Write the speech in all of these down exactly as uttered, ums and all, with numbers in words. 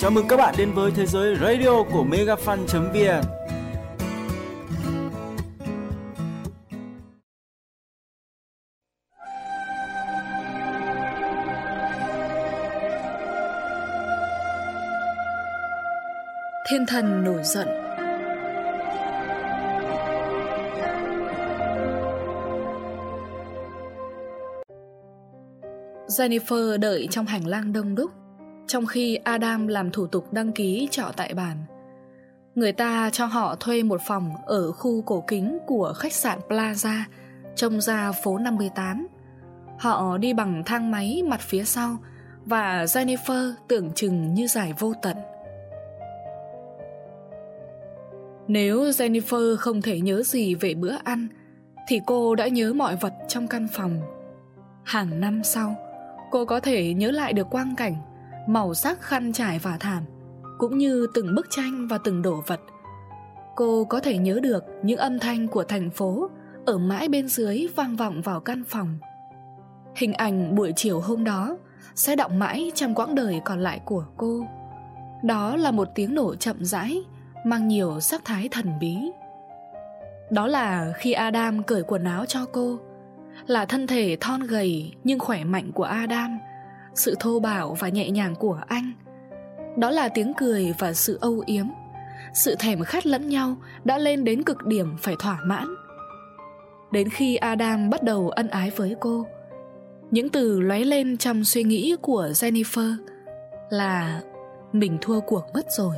Chào mừng các bạn đến với thế giới radio của megafan chấm vn. Thiên thần nổi giận. Jennifer đợi trong hành lang đông đúc, trong khi Adam làm thủ tục đăng ký trọ tại bản. Người ta cho họ thuê một phòng ở khu cổ kính của khách sạn Plaza, trông ra phố năm mươi tám. Họ đi bằng thang máy mặt phía sau, và Jennifer tưởng chừng như dài vô tận. Nếu Jennifer không thể nhớ gì về bữa ăn, thì cô đã nhớ mọi vật trong căn phòng. Hàng năm sau, cô có thể nhớ lại được quang cảnh, màu sắc khăn trải và thảm, cũng như từng bức tranh và từng đồ vật. Cô có thể nhớ được những âm thanh của thành phố ở mãi bên dưới vang vọng vào căn phòng. Hình ảnh buổi chiều hôm đó sẽ đọng mãi trong quãng đời còn lại của cô. Đó là một tiếng nổ chậm rãi, mang nhiều sắc thái thần bí. Đó là khi Adam cởi quần áo cho cô, là thân thể thon gầy nhưng khỏe mạnh của Adam, sự thô bạo và nhẹ nhàng của anh. Đó là tiếng cười và sự âu yếm, sự thèm khát lẫn nhau đã lên đến cực điểm phải thỏa mãn. Đến khi Adam bắt đầu ân ái với cô, những từ lóe lên trong suy nghĩ của Jennifer là mình thua cuộc mất rồi.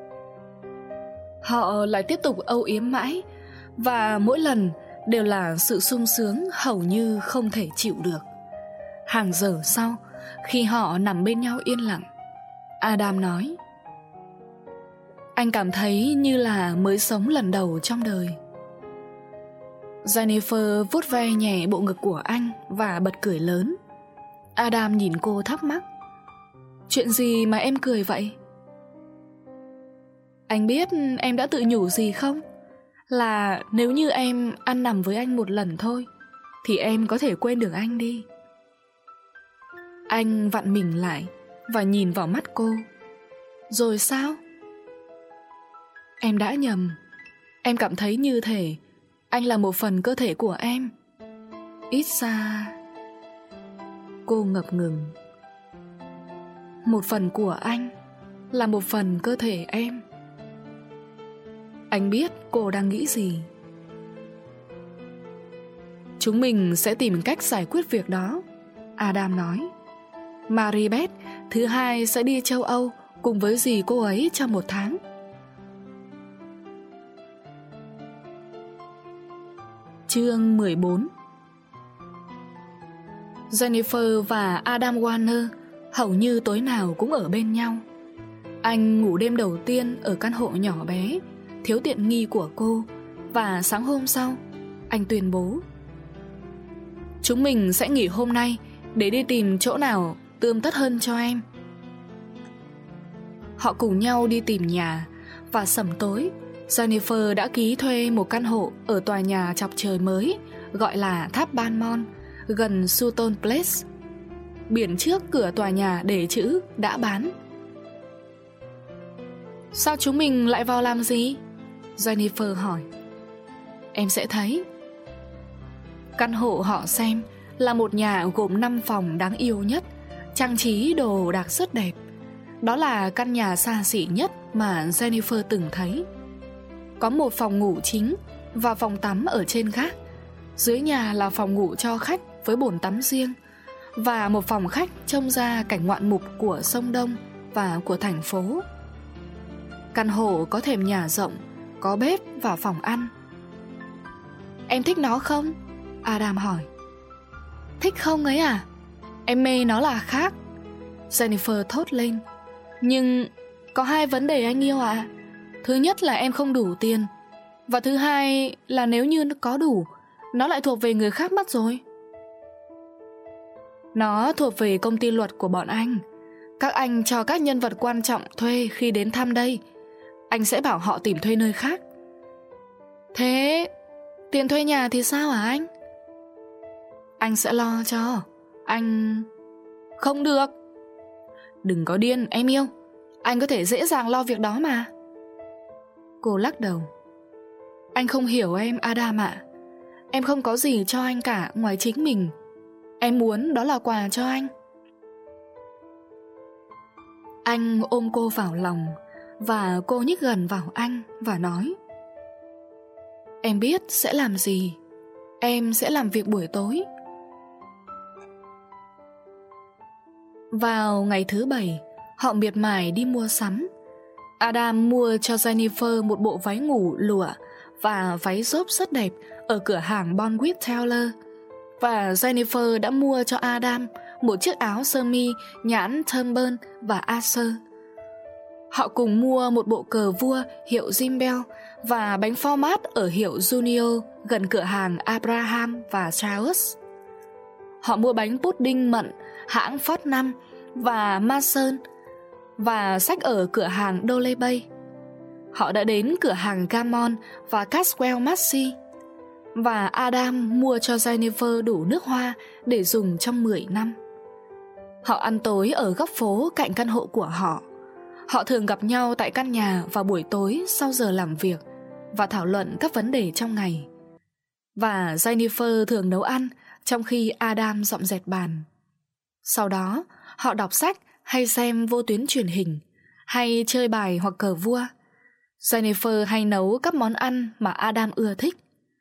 Họ lại tiếp tục âu yếm mãi, và mỗi lần đều là sự sung sướng hầu như không thể chịu được. Hàng giờ sau, khi họ nằm bên nhau yên lặng, Adam nói: "Anh cảm thấy như là mới sống lần đầu trong đời." Jennifer vuốt ve nhẹ bộ ngực của anh và bật cười lớn. Adam nhìn cô thắc mắc: "Chuyện gì mà em cười vậy?" "Anh biết em đã tự nhủ gì không? Là nếu như em ăn nằm với anh một lần thôi, thì em có thể quên được anh đi." Anh vặn mình lại và nhìn vào mắt cô. "Rồi sao?" "Em đã nhầm. Em cảm thấy như thể anh là một phần cơ thể của em. Ít ra..." Cô ngập ngừng. "Một phần của anh là một phần cơ thể em." Anh biết cô đang nghĩ gì. "Chúng mình sẽ tìm cách giải quyết việc đó," Adam nói. "Maribeth thứ hai sẽ đi châu Âu cùng với dì cô ấy trong một tháng." Chương mười bốn. Jennifer và Adam Warner hầu như tối nào cũng ở bên nhau. Anh ngủ đêm đầu tiên ở căn hộ nhỏ bé, thiếu tiện nghi của cô, và sáng hôm sau, anh tuyên bố: "Chúng mình sẽ nghỉ hôm nay để đi tìm chỗ nào tươm tất hơn cho em." Họ cùng nhau đi tìm nhà, và sẩm tối, Jennifer đã ký thuê một căn hộ ở tòa nhà chọc trời mới gọi là Tháp Balmont, gần Sutton Place. Biển trước cửa tòa nhà để chữ đã bán. "Sao chúng mình lại vào làm gì?" Jennifer hỏi. "Em sẽ thấy." Căn hộ họ xem là một nhà gồm năm phòng đáng yêu nhất, trang trí đồ đạc rất đẹp. Đó là căn nhà xa xỉ nhất mà Jennifer từng thấy. Có một phòng ngủ chính và phòng tắm ở trên gác. Dưới nhà là phòng ngủ cho khách với bồn tắm riêng, và một phòng khách trông ra cảnh ngoạn mục của sông Đông và của thành phố. Căn hộ có thềm nhà rộng, có bếp và phòng ăn. "Em thích nó không?" Adam hỏi. "Thích không ấy à? Em mê nó là khác." Jennifer thốt lên. "Nhưng có hai vấn đề anh yêu ạ. À. Thứ nhất là em không đủ tiền, và thứ hai là nếu như nó có đủ, nó lại thuộc về người khác mất rồi." "Nó thuộc về công ty luật của bọn anh. Các anh cho các nhân vật quan trọng thuê khi đến thăm đây. Anh sẽ bảo họ tìm thuê nơi khác." "Thế tiền thuê nhà thì sao hả anh?" "Anh sẽ lo cho. Anh..." "Không được." "Đừng có điên em yêu. Anh có thể dễ dàng lo việc đó mà. Cô lắc đầu. Anh không hiểu em, Adam ạ. Em không có gì cho anh cả ngoài chính mình. Em muốn đó là quà cho anh. Anh ôm cô vào lòng và cô nhích gần vào anh và nói: Em biết sẽ làm gì. Em sẽ làm việc buổi tối. Vào ngày thứ bảy, họ miệt mài đi mua sắm. Adam mua cho Jennifer một bộ váy ngủ lụa và váy xốp rất đẹp ở cửa hàng Bonwit Taylor. Và Jennifer đã mua cho Adam một chiếc áo sơ mi nhãn Turnbull và Acer. Họ cùng mua một bộ cờ vua hiệu Gimbel và bánh format ở hiệu Junior gần cửa hàng Abraham và Charles. Họ mua bánh pudding mận hãng Fortnum và Mason và sách ở cửa hàng Dole Bay. Họ đã đến cửa hàng Gammon và Caswell Massey. Và Adam mua cho Jennifer đủ nước hoa để dùng trong mười năm. Họ ăn tối ở góc phố cạnh căn hộ của họ. Họ thường gặp nhau tại căn nhà vào buổi tối sau giờ làm việc và thảo luận các vấn đề trong ngày. Và Jennifer thường nấu ăn trong khi Adam dọn dẹp bàn. Sau đó, họ đọc sách hay xem vô tuyến truyền hình, hay chơi bài hoặc cờ vua. Jennifer hay nấu các món ăn mà Adam ưa thích.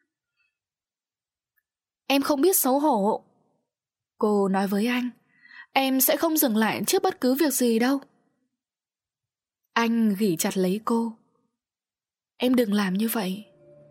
Em không biết xấu hổ, cô nói với anh. Em sẽ không dừng lại trước bất cứ việc gì đâu. Anh ghì chặt lấy cô. Em đừng làm như vậy.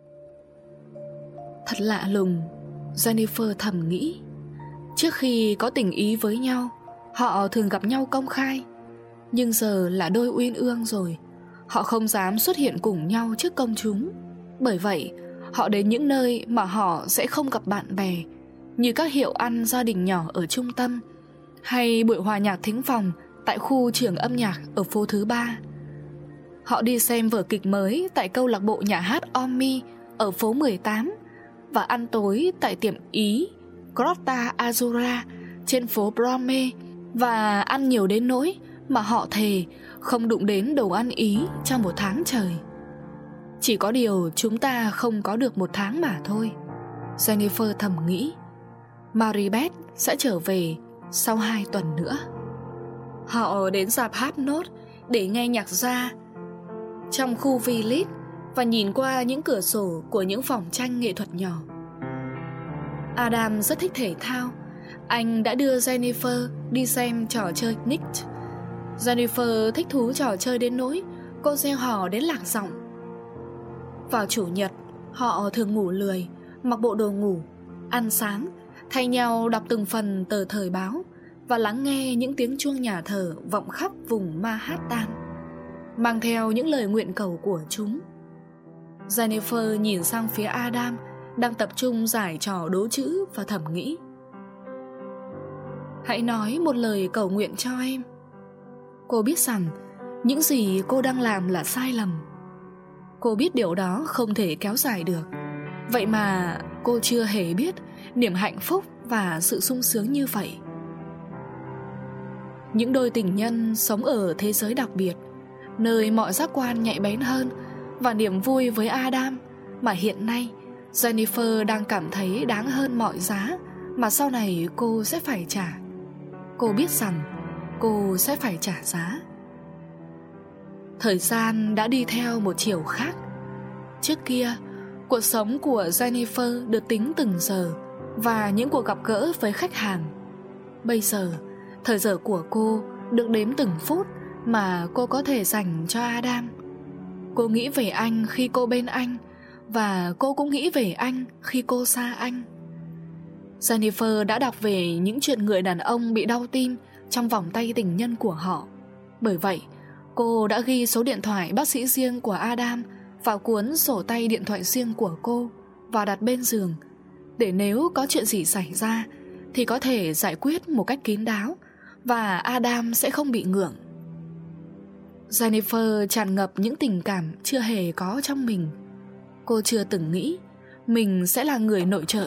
Thật lạ lùng, Jennifer thầm nghĩ. Trước khi có tình ý với nhau, họ thường gặp nhau công khai. Nhưng giờ là đôi uyên ương rồi, họ không dám xuất hiện cùng nhau trước công chúng. Bởi vậy, họ đến những nơi mà họ sẽ không gặp bạn bè, như các hiệu ăn gia đình nhỏ ở trung tâm, hay buổi hòa nhạc thính phòng tại khu trường âm nhạc ở phố thứ ba. Họ đi xem vở kịch mới tại câu lạc bộ nhà hát Omni ở phố mười tám và ăn tối tại tiệm Ý Grotta Azzurra trên phố Brome, và ăn nhiều đến nỗi mà họ thề không đụng đến đồ ăn Ý trong một tháng trời. Chỉ có điều chúng ta không có được một tháng mà thôi, Jennifer thầm nghĩ. Maribeth sẽ trở về sau hai tuần nữa. Họ đến rạp Hartnott để nghe nhạc jazz trong khu Village và nhìn qua những cửa sổ của những phòng tranh nghệ thuật nhỏ. Adam rất thích thể thao. Anh đã đưa Jennifer đi xem trò chơi Knight. Jennifer thích thú trò chơi đến nỗi cô reo hò đến lạc giọng. Vào chủ nhật, họ thường ngủ lười, mặc bộ đồ ngủ, ăn sáng, thay nhau đọc từng phần tờ thời báo và lắng nghe những tiếng chuông nhà thờ vọng khắp vùng Manhattan, mang theo những lời nguyện cầu của chúng. Jennifer nhìn sang phía Adam đang tập trung giải trò đố chữ và thầm nghĩ. Hãy nói một lời cầu nguyện cho em. Cô biết rằng những gì cô đang làm là sai lầm. Cô biết điều đó không thể kéo dài được. Vậy mà cô chưa hề biết niềm hạnh phúc và sự sung sướng như vậy. Những đôi tình nhân sống ở thế giới đặc biệt, nơi mọi giác quan nhạy bén hơn, và niềm vui với Adam mà hiện nay Jennifer đang cảm thấy đáng hơn mọi giá mà sau này cô sẽ phải trả. Cô biết rằng cô sẽ phải trả giá. Thời gian đã đi theo một chiều khác. Trước kia, cuộc sống của Jennifer được tính từng giờ và những cuộc gặp gỡ với khách hàng. Bây giờ, thời giờ của cô được đếm từng phút mà cô có thể dành cho Adam. Cô nghĩ về anh khi cô bên anh, và cô cũng nghĩ về anh khi cô xa anh. Jennifer đã đọc về những chuyện người đàn ông bị đau tim trong vòng tay tình nhân của họ. Bởi vậy, cô đã ghi số điện thoại bác sĩ riêng của Adam vào cuốn sổ tay điện thoại riêng của cô và đặt bên giường, để nếu có chuyện gì xảy ra thì có thể giải quyết một cách kín đáo và Adam sẽ không bị ngượng. Jennifer tràn ngập những tình cảm chưa hề có trong mình. Cô chưa từng nghĩ mình sẽ là người nội trợ.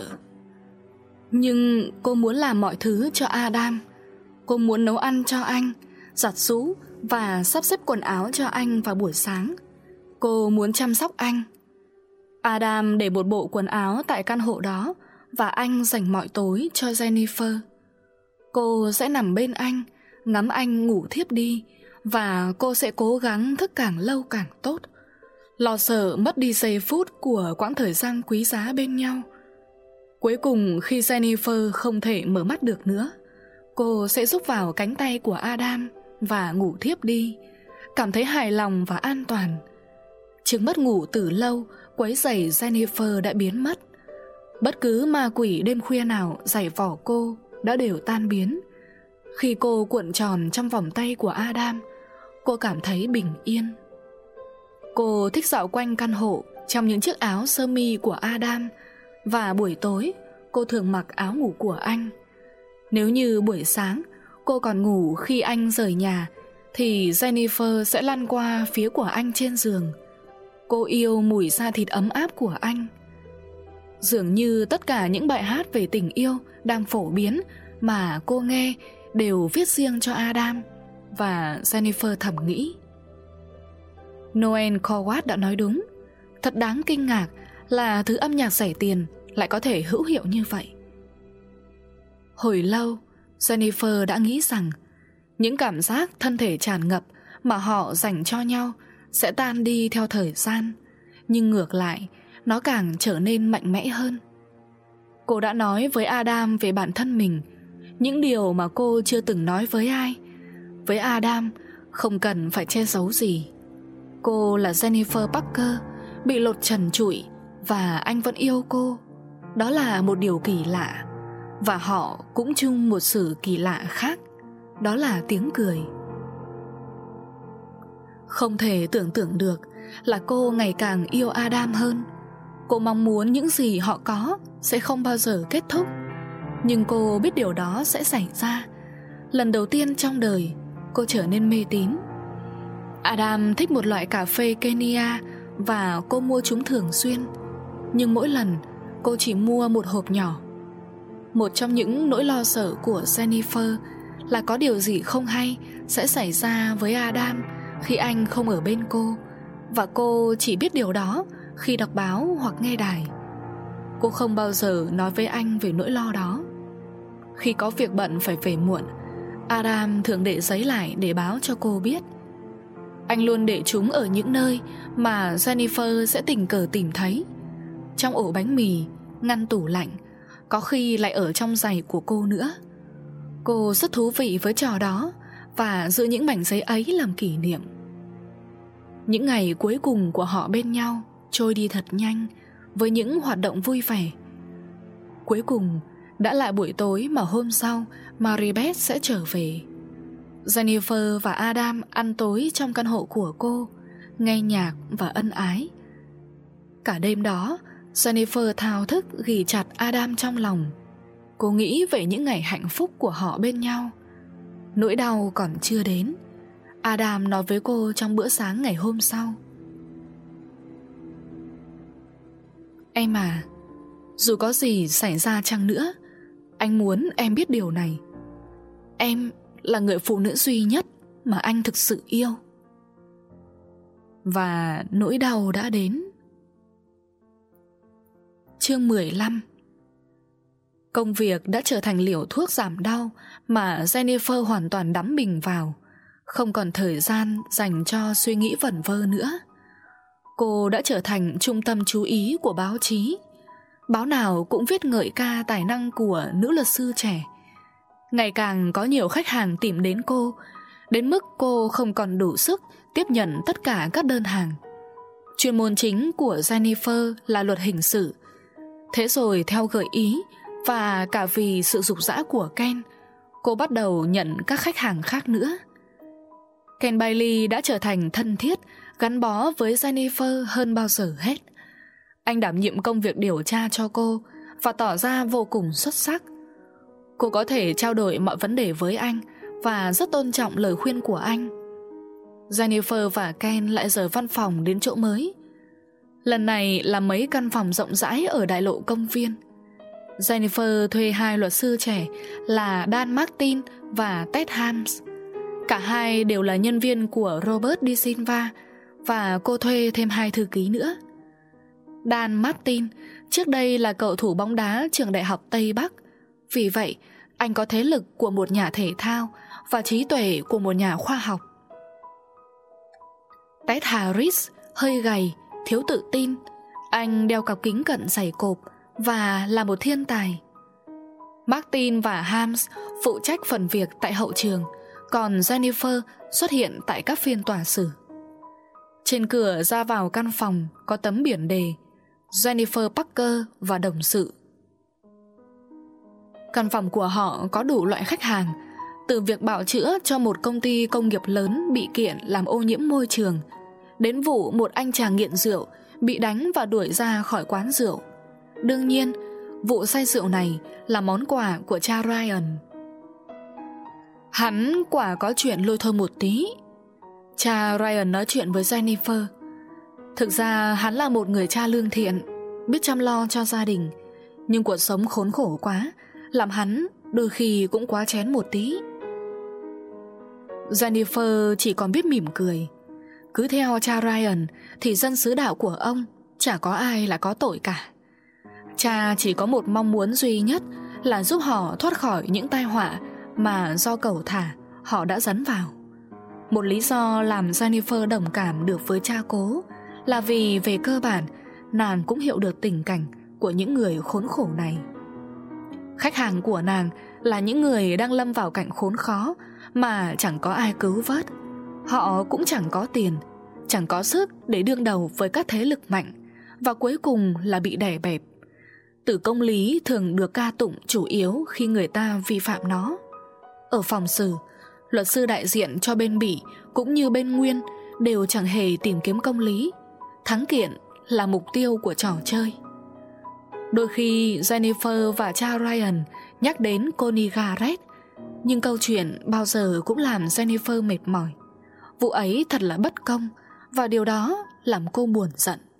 Nhưng cô muốn làm mọi thứ cho Adam. Cô muốn nấu ăn cho anh, giặt giũ và sắp xếp quần áo cho anh vào buổi sáng. Cô muốn chăm sóc anh. Adam để một bộ quần áo tại căn hộ đó và anh dành mọi tối cho Jennifer. Cô sẽ nằm bên anh, ngắm anh ngủ thiếp đi, và cô sẽ cố gắng thức càng lâu càng tốt, lo sợ mất đi giây phút của quãng thời gian quý giá bên nhau. Cuối cùng, khi Jennifer không thể mở mắt được nữa, cô sẽ rúc vào cánh tay của Adam và ngủ thiếp đi, cảm thấy hài lòng và an toàn. Chứng mất ngủ từ lâu quấy rầy Jennifer đã biến mất. Bất cứ ma quỷ đêm khuya nào giày vò cô đã đều tan biến. Khi cô cuộn tròn trong vòng tay của Adam, cô cảm thấy bình yên. Cô thích dạo quanh căn hộ trong những chiếc áo sơ mi của Adam, và buổi tối cô thường mặc áo ngủ của anh. Nếu như buổi sáng cô còn ngủ khi anh rời nhà, thì Jennifer sẽ lăn qua phía của anh trên giường. Cô yêu mùi da thịt ấm áp của anh. Dường như tất cả những bài hát về tình yêu đang phổ biến mà cô nghe đều viết riêng cho Adam, và Jennifer thầm nghĩ. Noel Coward đã nói đúng. Thật đáng kinh ngạc là thứ âm nhạc rẻ tiền lại có thể hữu hiệu như vậy. Hồi lâu, Jennifer đã nghĩ rằng những cảm giác thân thể tràn ngập mà họ dành cho nhau sẽ tan đi theo thời gian, nhưng ngược lại, nó càng trở nên mạnh mẽ hơn. Cô đã nói với Adam về bản thân mình, những điều mà cô chưa từng nói với ai. Với Adam, không cần phải che giấu gì. Cô là Jennifer Parker, bị lột trần trụi, và anh vẫn yêu cô. Đó là một điều kỳ lạ. Và họ cũng chung một sự kỳ lạ khác, đó là tiếng cười. Không thể tưởng tượng được là cô ngày càng yêu Adam hơn. Cô mong muốn những gì họ có sẽ không bao giờ kết thúc, nhưng cô biết điều đó sẽ xảy ra. Lần đầu tiên trong đời, cô trở nên mê tín. Adam thích một loại cà phê Kenya và cô mua chúng thường xuyên, nhưng mỗi lần cô chỉ mua một hộp nhỏ. Một trong những nỗi lo sợ của Jennifer là có điều gì không hay sẽ xảy ra với Adam khi anh không ở bên cô, và cô chỉ biết điều đó khi đọc báo hoặc nghe đài. Cô không bao giờ nói với anh về nỗi lo đó. Khi có việc bận phải về muộn, Adam thường để giấy lại để báo cho cô biết. Anh luôn để chúng ở những nơi mà Jennifer sẽ tình cờ tìm thấy. Trong ổ bánh mì, ngăn tủ lạnh, có khi lại ở trong giày của cô nữa. Cô rất thú vị với trò đó và giữ những mảnh giấy ấy làm kỷ niệm. Những ngày cuối cùng của họ bên nhau trôi đi thật nhanh với những hoạt động vui vẻ. Cuối cùng đã là buổi tối mà hôm sau Maribeth sẽ trở về. Jennifer và Adam ăn tối trong căn hộ của cô, nghe nhạc và ân ái. Cả đêm đó, Jennifer thao thức ghì chặt Adam trong lòng. Cô nghĩ về những ngày hạnh phúc của họ bên nhau. Nỗi đau còn chưa đến. Adam nói với cô trong bữa sáng ngày hôm sau. Em à, dù có gì xảy ra chăng nữa, anh muốn em biết điều này. Em là người phụ nữ duy nhất mà anh thực sự yêu. Và nỗi đau đã đến. Chương mười lăm. Công việc đã trở thành liều thuốc giảm đau mà Jennifer hoàn toàn đắm mình vào, không còn thời gian dành cho suy nghĩ vẩn vơ nữa. Cô đã trở thành trung tâm chú ý của báo chí. Báo nào cũng viết ngợi ca tài năng của nữ luật sư trẻ. Ngày càng có nhiều khách hàng tìm đến cô, đến mức cô không còn đủ sức tiếp nhận tất cả các đơn hàng. Chuyên môn chính của Jennifer là luật hình sự. Thế rồi theo gợi ý và cả vì sự dục dã của Ken, cô bắt đầu nhận các khách hàng khác nữa. Ken Bailey đã trở thành thân thiết, gắn bó với Jennifer hơn bao giờ hết. Anh đảm nhiệm công việc điều tra cho cô và tỏ ra vô cùng xuất sắc. Cô có thể trao đổi mọi vấn đề với anh và rất tôn trọng lời khuyên của anh. Jennifer và Ken lại rời văn phòng đến chỗ mới. Lần này là mấy căn phòng rộng rãi ở đại lộ công viên. Jennifer thuê hai luật sư trẻ là Dan Martin và Ted Hams. Cả hai đều là nhân viên của Robert De Silva, và cô thuê thêm hai thư ký nữa. Dan Martin trước đây là cầu thủ bóng đá trường đại học Tây Bắc, vì vậy anh có thế lực của một nhà thể thao và trí tuệ của một nhà khoa học. Ted Harris hơi gầy, thiếu tự tin. Anh đeo cặp kính cận dày cộp và là một thiên tài. Martin và Hams phụ trách phần việc tại hậu trường, còn Jennifer xuất hiện tại các phiên tòa xử. Trên cửa ra vào căn phòng có tấm biển đề Jennifer Parker và đồng sự. Căn phòng của họ có đủ loại khách hàng, từ việc bào chữa cho một công ty công nghiệp lớn bị kiện làm ô nhiễm môi trường, đến vụ một anh chàng nghiện rượu bị đánh và đuổi ra khỏi quán rượu. Đương nhiên, vụ say rượu này là món quà của cha Ryan. Hắn quả có chuyện lôi thôi một tí. Cha Ryan nói chuyện với Jennifer. Thực ra hắn là một người cha lương thiện, biết chăm lo cho gia đình, nhưng cuộc sống khốn khổ quá, làm hắn đôi khi cũng quá chén một tí. Jennifer chỉ còn biết mỉm cười. Cứ theo cha Ryan thì dân xứ đạo của ông chả có ai là có tội cả. Cha chỉ có một mong muốn duy nhất là giúp họ thoát khỏi những tai họa mà do cẩu thả họ đã dấn vào. Một lý do làm Jennifer đồng cảm được với cha cố là vì về cơ bản nàng cũng hiểu được tình cảnh của những người khốn khổ này. Khách hàng của nàng là những người đang lâm vào cảnh khốn khó mà chẳng có ai cứu vớt. Họ cũng chẳng có tiền, chẳng có sức để đương đầu với các thế lực mạnh, và cuối cùng là bị đè bẹp. Tử công lý thường được ca tụng chủ yếu khi người ta vi phạm nó. Ở phòng xử, luật sư đại diện cho bên Bỉ cũng như bên Nguyên đều chẳng hề tìm kiếm công lý. Thắng kiện là mục tiêu của trò chơi. Đôi khi Jennifer và cha Ryan nhắc đến Connie Garrett, nhưng câu chuyện bao giờ cũng làm Jennifer mệt mỏi. Vụ ấy thật là bất công, và điều đó làm cô buồn giận.